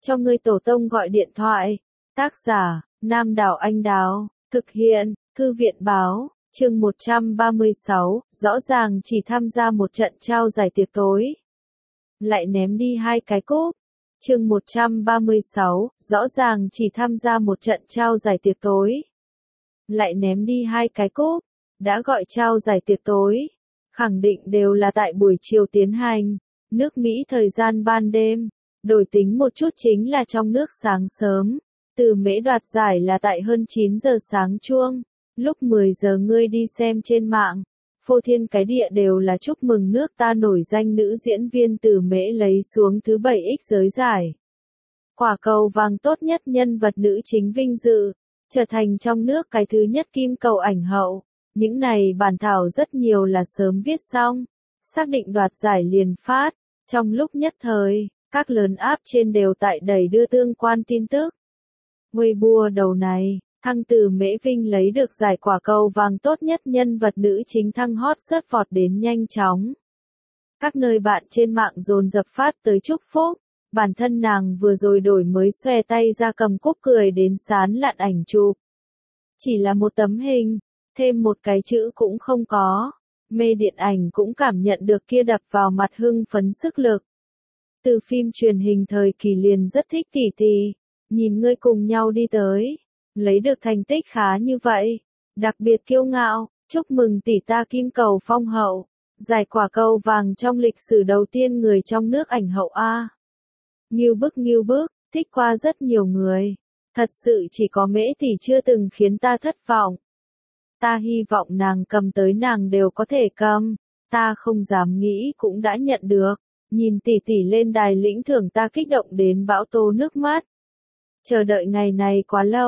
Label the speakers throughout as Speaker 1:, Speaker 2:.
Speaker 1: cho ngươi tổ tông gọi điện thoại. Tác giả, Nam Đảo Anh Đào, thực hiện, Thư viện báo, chương 136, rõ ràng chỉ tham gia một trận trao giải tiệc tối. Lại ném đi 2 cái cúp. Chương 136, rõ ràng chỉ tham gia một trận trao giải tiệc tối. Lại ném đi 2 cái cúp. Đã gọi trao giải tiệc tối. Khẳng định đều là tại buổi chiều tiến hành. Nước Mỹ thời gian ban đêm. Đổi tính một chút chính là trong nước sáng sớm. Từ Mễ đoạt giải là tại hơn 9 giờ sáng chuông. Lúc 10 giờ ngươi đi xem trên mạng. Phô thiên cái địa đều là chúc mừng nước ta nổi danh nữ diễn viên Từ Mễ lấy xuống thứ 7X giới giải. Quả cầu vàng tốt nhất nhân vật nữ chính vinh dự. Trở thành trong nước cái thứ nhất kim cầu ảnh hậu. Những này bản thảo rất nhiều là sớm viết xong. Xác định đoạt giải liền phát. Trong lúc nhất thời, các lớn áp trên đều tại đẩy đưa tương quan tin tức. Weibo đầu này, thăng Từ Mễ Vinh lấy được giải quả cầu vàng tốt nhất nhân vật nữ chính thăng hot search vọt đến nhanh chóng. Các nơi bạn trên mạng dồn dập phát tới chúc phúc. Bản thân nàng vừa rồi đổi mới xòe tay ra cầm cúp cười đến sán lạn ảnh chụp. Chỉ là một tấm hình, thêm một cái chữ cũng không có. Mê điện ảnh cũng cảm nhận được kia đập vào mặt hưng phấn sức lực. Từ phim truyền hình thời kỳ liền rất thích Tỷ Tỷ. Nhìn ngươi cùng nhau đi tới. Lấy được thành tích khá như vậy. Đặc biệt kiêu ngạo. Chúc mừng tỷ ta kim cầu phong hậu. Giải quả cầu vàng trong lịch sử đầu tiên người trong nước ảnh hậu A. Nghiêu bức, thích qua rất nhiều người. Thật sự chỉ có Mễ tỷ chưa từng khiến ta thất vọng. Ta hy vọng nàng cầm tới nàng đều có thể cầm. Ta không dám nghĩ cũng đã nhận được. Nhìn tỷ tỷ lên đài lĩnh thưởng ta kích động đến bão tố nước mắt. Chờ đợi ngày này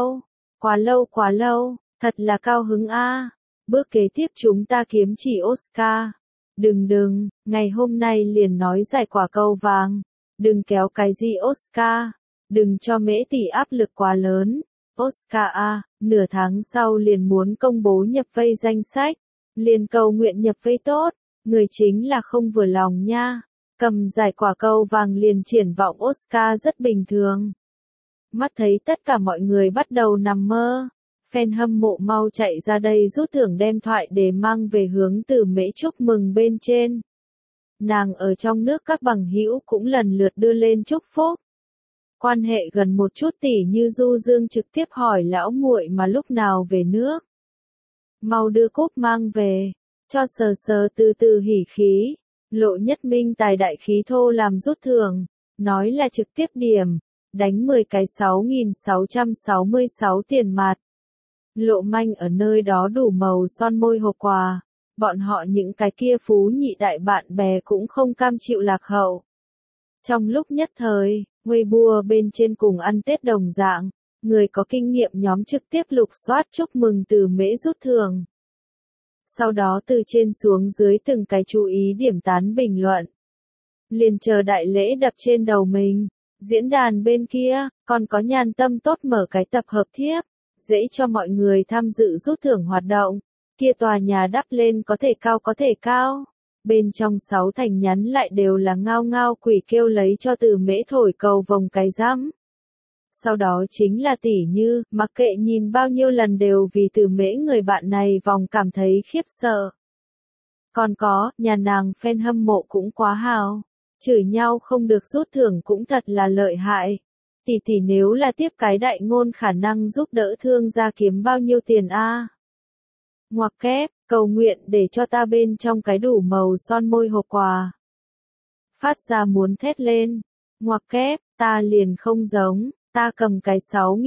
Speaker 1: quá lâu, thật là cao hứng a. Bước kế tiếp chúng ta kiếm chỉ Oscar. Đừng, ngày hôm nay liền nói giải quả cầu vàng. Đừng kéo cái gì Oscar. Đừng cho Mễ tỷ áp lực quá lớn. Oscar a, nửa tháng sau liền muốn công bố nhập vây danh sách. Liền cầu nguyện nhập vây tốt. Người chính là không vừa lòng nha. Cầm giải quả cầu vàng liền triển vọng Oscar rất bình thường. Mắt thấy tất cả mọi người bắt đầu nằm mơ. Fan hâm mộ mau chạy ra đây rút thưởng đem thoại để mang về hướng Từ Mễ chúc mừng bên trên. Nàng ở trong nước các bằng hữu cũng lần lượt đưa lên chúc phúc. Quan hệ gần một chút tỷ như Du Dương trực tiếp hỏi lão muội mà lúc nào về nước. Mau đưa cúp mang về, cho sờ từ từ hỉ khí. Lộ Nhất Minh tài đại khí thô làm rút thưởng, nói là trực tiếp điểm, đánh 10 cái 6.666 tiền mặt. Lộ Manh ở nơi đó đủ màu son môi hộp quà, bọn họ những cái kia phú nhị đại bạn bè cũng không cam chịu lạc hậu. Trong lúc nhất thời, Weibo bên trên cùng ăn Tết đồng dạng, người có kinh nghiệm nhóm trực tiếp lục soát chúc mừng Từ Mễ rút thưởng. Sau đó từ trên xuống dưới từng cái chú ý điểm tán bình luận. Liền chờ đại lễ đập trên đầu mình. Diễn đàn bên kia, còn có nhàn tâm tốt mở cái tập hợp thiếp. Dễ cho mọi người tham dự rút thưởng hoạt động. Kia tòa nhà đắp lên có thể cao. Bên trong 6 thành nhắn lại đều là ngao ngao quỷ kêu lấy cho Từ Mễ thổi cầu vồng cái rắm. Sau đó chính là tỷ như, mặc kệ nhìn bao nhiêu lần đều vì Từ Mễ người bạn này vòng cảm thấy khiếp sợ. Còn có, nhà nàng fan hâm mộ cũng quá hào. Chửi nhau không được rút thưởng cũng thật là lợi hại. Tỷ nếu là tiếp cái đại ngôn khả năng giúp đỡ thương gia kiếm bao nhiêu tiền a? Ngoặc kép, cầu nguyện để cho ta bên trong cái đủ màu son môi hộp quà. Phát ra muốn thét lên. Ngoặc kép, ta liền không giống. Ta cầm cái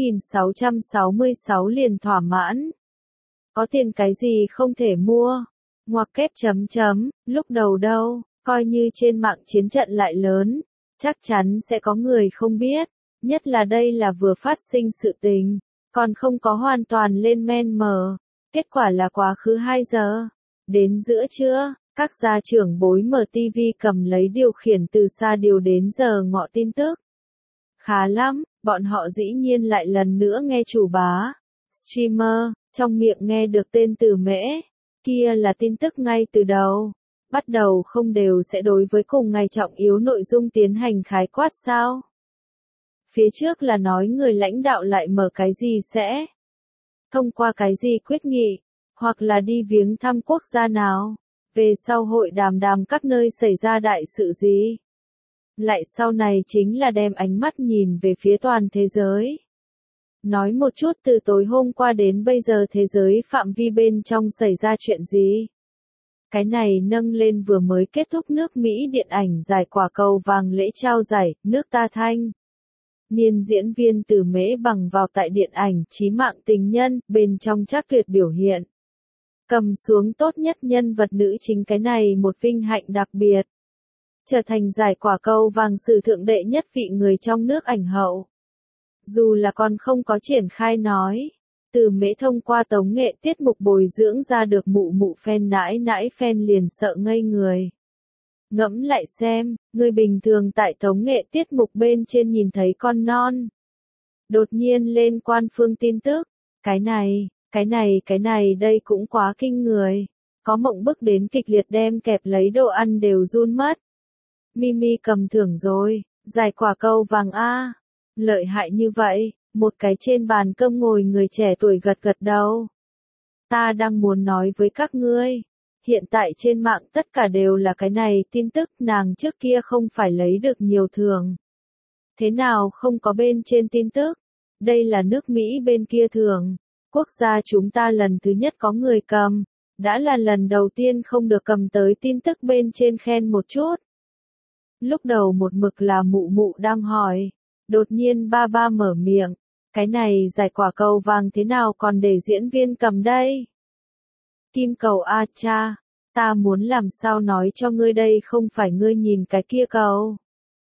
Speaker 1: 6.666 liền thỏa mãn. Có tiền cái gì không thể mua. Ngoặc kép chấm, lúc đầu đâu, coi như trên mạng chiến trận lại lớn. Chắc chắn sẽ có người không biết. Nhất là đây là vừa phát sinh sự tình. Còn không có hoàn toàn lên men mờ. Kết quả là quá khứ 2 giờ. Đến giữa trưa, các gia trưởng bối mở TV cầm lấy điều khiển từ xa điều đến giờ ngọ tin tức. Khá lắm, bọn họ dĩ nhiên lại lần nữa nghe chủ bá. Streamer, trong miệng nghe được tên Từ Mễ. Kia là tin tức ngay từ đầu. Bắt đầu không đều sẽ đối với cùng ngày trọng yếu nội dung tiến hành khái quát sao? Phía trước là nói người lãnh đạo lại mở cái gì sẽ thông qua cái gì quyết nghị, hoặc là đi viếng thăm quốc gia nào, về sau hội đàm các nơi xảy ra đại sự gì. Lại sau này chính là đem ánh mắt nhìn về phía toàn thế giới. Nói một chút từ tối hôm qua đến bây giờ thế giới phạm vi bên trong xảy ra chuyện gì. Cái này nâng lên vừa mới kết thúc nước Mỹ điện ảnh giải quả cầu vàng lễ trao giải, nước ta thanh. Niên diễn viên Từ Mễ bằng vào tại điện ảnh Chí mạng tình nhân, bên trong chắc tuyệt biểu hiện. Cầm xuống tốt nhất nhân vật nữ chính, cái này một vinh hạnh đặc biệt. Trở thành giải quả cầu vàng sử thượng đệ nhất vị người trong nước ảnh hậu. Dù là còn không có triển khai nói, Từ Mễ thông qua tống nghệ tiết mục bồi dưỡng ra được mụ mụ fan nãi nãi fan liền sợ ngây người. Ngẫm lại xem, người bình thường tại tống nghệ tiết mục bên trên nhìn thấy con non. Đột nhiên lên quan phương tin tức, cái này đây cũng quá kinh người. Có mộng bức đến kịch liệt đem kẹp lấy đồ ăn đều run mất. Mimi cầm thưởng rồi, giải quả cầu vàng A. Lợi hại như vậy, một cái trên bàn cơm ngồi người trẻ tuổi gật gật đầu. Ta đang muốn nói với các ngươi. Hiện tại trên mạng tất cả đều là cái này tin tức, nàng trước kia không phải lấy được nhiều thưởng. Thế nào không có bên trên tin tức? Đây là nước Mỹ bên kia thưởng. Quốc gia chúng ta lần thứ nhất có người cầm. Đã là lần đầu tiên không được cầm tới tin tức bên trên khen một chút. Lúc đầu một mực là mụ mụ đang hỏi. Đột nhiên ba ba mở miệng. Cái này giải quả cầu vàng thế nào còn để diễn viên cầm đây? Kim cầu a cha, ta muốn làm sao nói cho ngươi đây không phải ngươi nhìn cái kia cầu.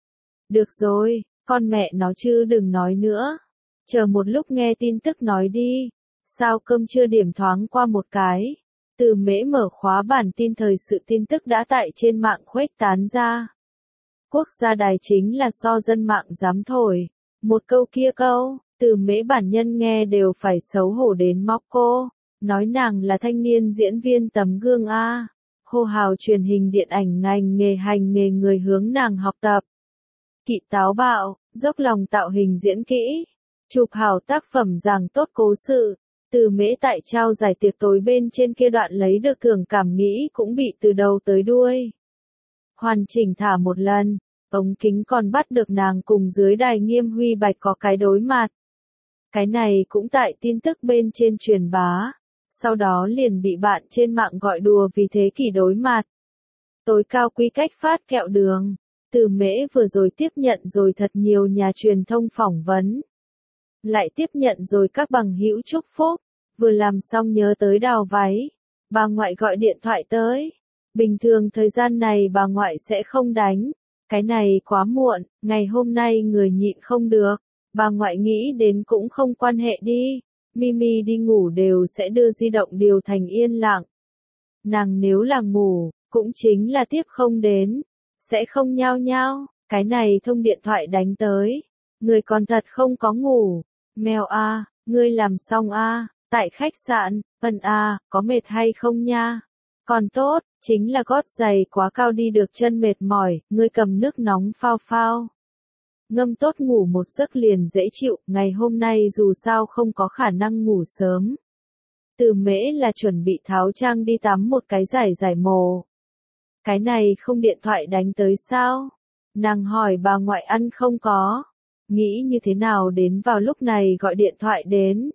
Speaker 1: Được rồi, con mẹ nó chứ đừng nói nữa. Chờ một lúc nghe tin tức nói đi. Sao cơm chưa điểm thoáng qua một cái. Từ Mễ mở khóa bản tin thời sự tin tức đã tại trên mạng khuếch tán ra. Quốc gia đài chính là so dân mạng dám thổi. Một câu kia câu, Từ Mễ bản nhân nghe đều phải xấu hổ đến móc cô. Nói nàng là thanh niên diễn viên tấm gương A. Hô hào truyền hình điện ảnh ngành nghề hành nghề người hướng nàng học tập. Kỵ táo bạo, dốc lòng tạo hình diễn kỹ. Chụp hào tác phẩm giảng tốt cố sự. Từ Mễ tại trao giải tiệc tối bên trên kia đoạn lấy được thưởng cảm nghĩ cũng bị từ đầu tới đuôi. Hoàn chỉnh thả một lần, ống kính còn bắt được nàng cùng dưới đài Nghiêm Huy Bạch có cái đối mặt. Cái này cũng tại tin tức bên trên truyền bá. Sau đó liền bị bạn trên mạng gọi đùa vì thế kỷ đối mặt. Tối cao quy cách phát kẹo đường. Từ Mễ vừa rồi tiếp nhận rồi thật nhiều nhà truyền thông phỏng vấn. Lại tiếp nhận rồi các bằng hữu chúc phúc. Vừa làm xong nhớ tới đào váy. Bà ngoại gọi điện thoại tới. Bình thường thời gian này bà ngoại sẽ không đánh. Cái này quá muộn, ngày hôm nay người nhịn không được. Bà ngoại nghĩ đến cũng không quan hệ đi. Mimi đi ngủ đều sẽ đưa di động điều thành yên lặng. Nàng nếu là ngủ, cũng chính là tiếp không đến. Sẽ không nhao nhao, cái này thông điện thoại đánh tới. Người còn thật không có ngủ. Mèo a, ngươi làm xong a, tại khách sạn, có mệt hay không nha? Còn tốt, chính là gót giày quá cao đi được chân mệt mỏi, ngươi cầm nước nóng phao phao. Ngâm tốt ngủ một giấc liền dễ chịu, ngày hôm nay dù sao không có khả năng ngủ sớm. Từ Mễ là chuẩn bị tháo trang đi tắm một cái giải mồ. Cái này không điện thoại đánh tới sao? Nàng hỏi bà ngoại ăn không có. Nghĩ như thế nào đến vào lúc này gọi điện thoại đến.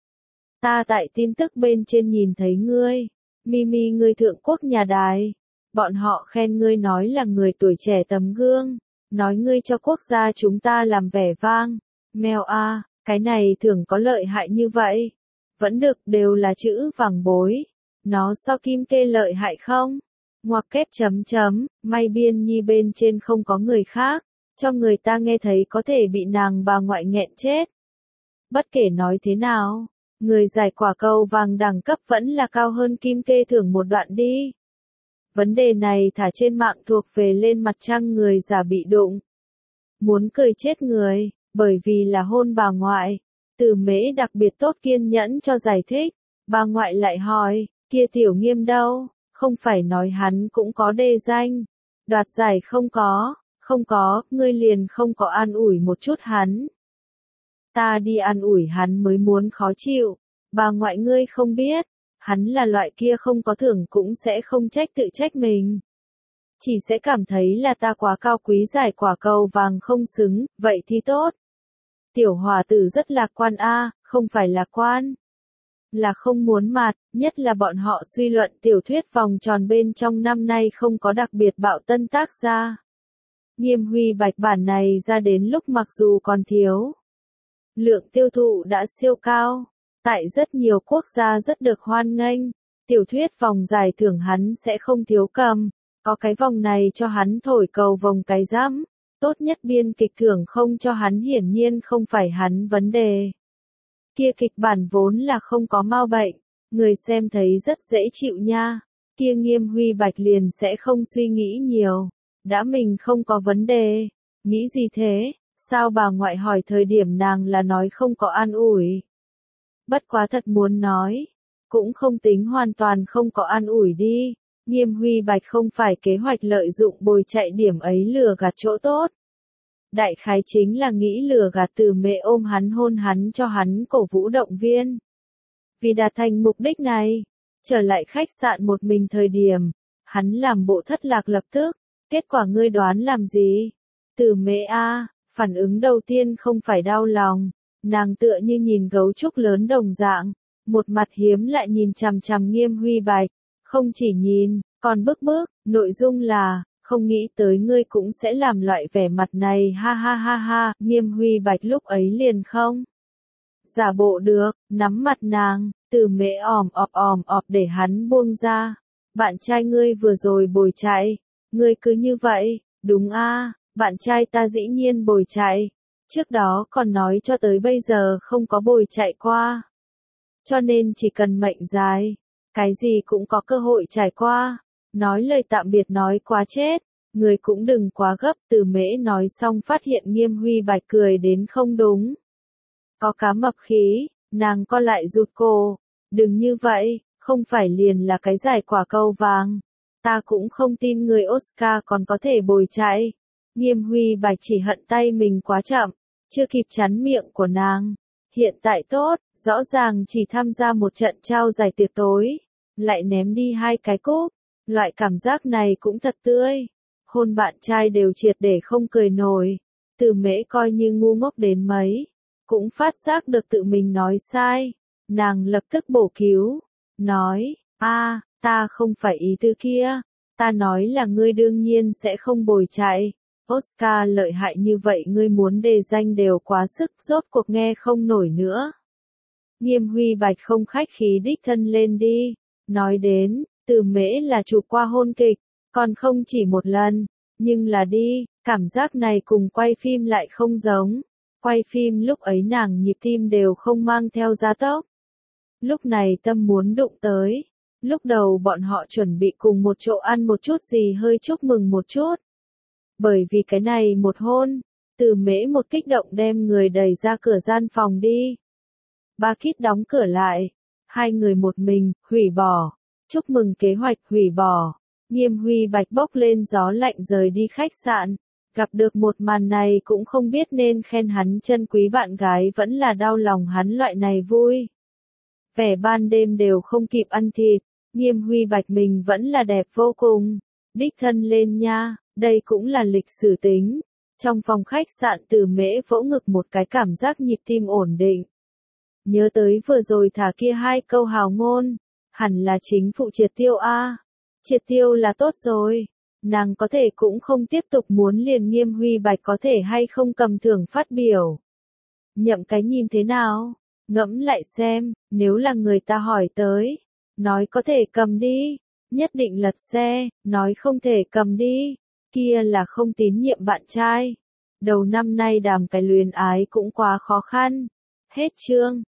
Speaker 1: Ta tại tin tức bên trên nhìn thấy ngươi. Mimi ngươi thượng quốc nhà đài. Bọn họ khen ngươi nói là người tuổi trẻ tấm gương. Nói ngươi cho quốc gia chúng ta làm vẻ vang. Mèo a, cái này thường có lợi hại như vậy. Vẫn được, đều là chữ vàng bối. Nó so kim kê lợi hại không? Ngoặc kép chấm chấm, may biên nhi bên trên không có người khác. Cho người ta nghe thấy có thể bị nàng bà ngoại nghẹn chết. Bất kể nói thế nào, người giải quả cầu vàng đẳng cấp vẫn là cao hơn kim kê thưởng một đoạn đi. Vấn đề này thả trên mạng thuộc về lên mặt trăng người già bị đụng. Muốn cười chết người, bởi vì là hôn bà ngoại. Từ Mễ đặc biệt tốt kiên nhẫn cho giải thích. Bà ngoại lại hỏi, kia Tiểu Nghiêm đâu? Không phải nói hắn cũng có đề danh. Đoạt giải không có, ngươi liền không có an ủi một chút hắn. Ta đi an ủi hắn mới muốn khó chịu. Bà ngoại ngươi không biết, hắn là loại kia không có thưởng cũng sẽ không tự trách mình. Chỉ sẽ cảm thấy là ta quá cao quý giải quả cầu vàng không xứng, vậy thì tốt. Tiểu hòa tử rất lạc quan không phải lạc quan. Là không muốn mặt, nhất là bọn họ suy luận tiểu thuyết vòng tròn bên trong năm nay không có đặc biệt bạo tân tác gia. Nghiêm Huy Bạch bản này ra đến lúc mặc dù còn thiếu. Lượng tiêu thụ đã siêu cao, tại rất nhiều quốc gia rất được hoan nghênh, tiểu thuyết vòng giải thưởng hắn sẽ không thiếu cầm, có cái vòng này cho hắn thổi cầu vòng cái rắm, tốt nhất biên kịch thưởng không cho hắn hiển nhiên không phải hắn vấn đề. Kia kịch bản vốn là không có mau bệnh, người xem thấy rất dễ chịu nha, kia Nghiêm Huy Bạch liền sẽ không suy nghĩ nhiều, đã mình không có vấn đề, nghĩ gì thế? Sao bà ngoại hỏi thời điểm nàng là nói không có an ủi. Bất quá thật muốn nói, cũng không tính hoàn toàn không có an ủi đi. Nghiêm Huy Bạch không phải kế hoạch lợi dụng bồi chạy điểm ấy lừa gạt chỗ tốt. Đại khái chính là nghĩ lừa gạt Từ Mễ ôm hắn hôn hắn cho hắn cổ vũ động viên. Vì đạt thành mục đích này, trở lại khách sạn một mình thời điểm, hắn làm bộ thất lạc lập tức, kết quả ngươi đoán làm gì? Từ Mễ phản ứng đầu tiên không phải đau lòng, nàng tựa như nhìn gấu trúc lớn đồng dạng, một mặt hiếm lại nhìn chằm chằm Nghiêm Huy Bạch, không chỉ nhìn, còn bức, nội dung là, không nghĩ tới ngươi cũng sẽ làm loại vẻ mặt này ha ha ha ha, Nghiêm Huy Bạch lúc ấy liền không. Giả bộ được, nắm mặt nàng, Từ Mễ ỏm ọp để hắn buông ra, bạn trai ngươi vừa rồi bồi chạy, ngươi cứ như vậy, đúng bạn trai ta dĩ nhiên bồi chạy, trước đó còn nói cho tới bây giờ không có bồi chạy qua. Cho nên chỉ cần mệnh dài, cái gì cũng có cơ hội trải qua, nói lời tạm biệt nói quá chết, người cũng đừng quá gấp. Từ Mễ nói xong phát hiện Nghiêm Huy Bạch cười đến không đúng. Có cá mập khí, nàng co lại rụt cổ, đừng như vậy, không phải liền là cái giải quả cầu vàng, ta cũng không tin người Oscar còn có thể bồi chạy. Nghiêm Huy Bạch chỉ hận tay mình quá chậm, chưa kịp chắn miệng của nàng. Hiện tại tốt, rõ ràng chỉ tham gia một trận trao giải tiệc tối, lại ném đi 2 cái cúp, loại cảm giác này cũng thật tươi. Hôn bạn trai đều triệt để không cười nổi, Từ Mễ coi như ngu ngốc đến mấy, cũng phát giác được tự mình nói sai, nàng lập tức bổ cứu, nói, ta không phải ý tư kia, ta nói là ngươi đương nhiên sẽ không bồi chạy. Oscar lợi hại như vậy ngươi muốn đề danh đều quá sức, rốt cuộc nghe không nổi nữa. Nghiêm Huy Bạch không khách khí đích thân lên đi, nói đến, Từ Mễ là chụp qua hôn kịch, còn không chỉ một lần, nhưng là đi, cảm giác này cùng quay phim lại không giống. Quay phim lúc ấy nàng nhịp tim đều không mang theo gia tốc. Lúc này tâm muốn đụng tới, lúc đầu bọn họ chuẩn bị cùng một chỗ ăn một chút gì hơi chúc mừng một chút. Bởi vì cái này một hôn, Từ Mễ một kích động đem người đẩy ra cửa gian phòng đi. Ba Kít đóng cửa lại, 2 người một mình, hủy bỏ, chúc mừng kế hoạch hủy bỏ. Nghiêm Huy Bạch bốc lên gió lạnh rời đi khách sạn, gặp được một màn này cũng không biết nên khen hắn chân quý bạn gái vẫn là đau lòng hắn loại này vui. Vẻ ban đêm đều không kịp ăn thịt, Nghiêm Huy Bạch mình vẫn là đẹp vô cùng, đích thân lên nha. Đây cũng là lịch sử tính. Trong phòng khách sạn Từ Mễ vỗ ngực một cái cảm giác nhịp tim ổn định. Nhớ tới vừa rồi thả kia 2 câu hào ngôn, hẳn là chính phụ Triệt Tiêu Triệt Tiêu là tốt rồi. Nàng có thể cũng không tiếp tục muốn liền Nghiêm Huy Bạch có thể hay không cầm thưởng phát biểu. Nhậm cái nhìn thế nào? Ngẫm lại xem, nếu là người ta hỏi tới, nói có thể cầm đi, nhất định lật xe, nói không thể cầm đi. Kia là không tín nhiệm bạn trai. Đầu năm nay đàm cái luyến ái cũng quá khó khăn. Hết chương.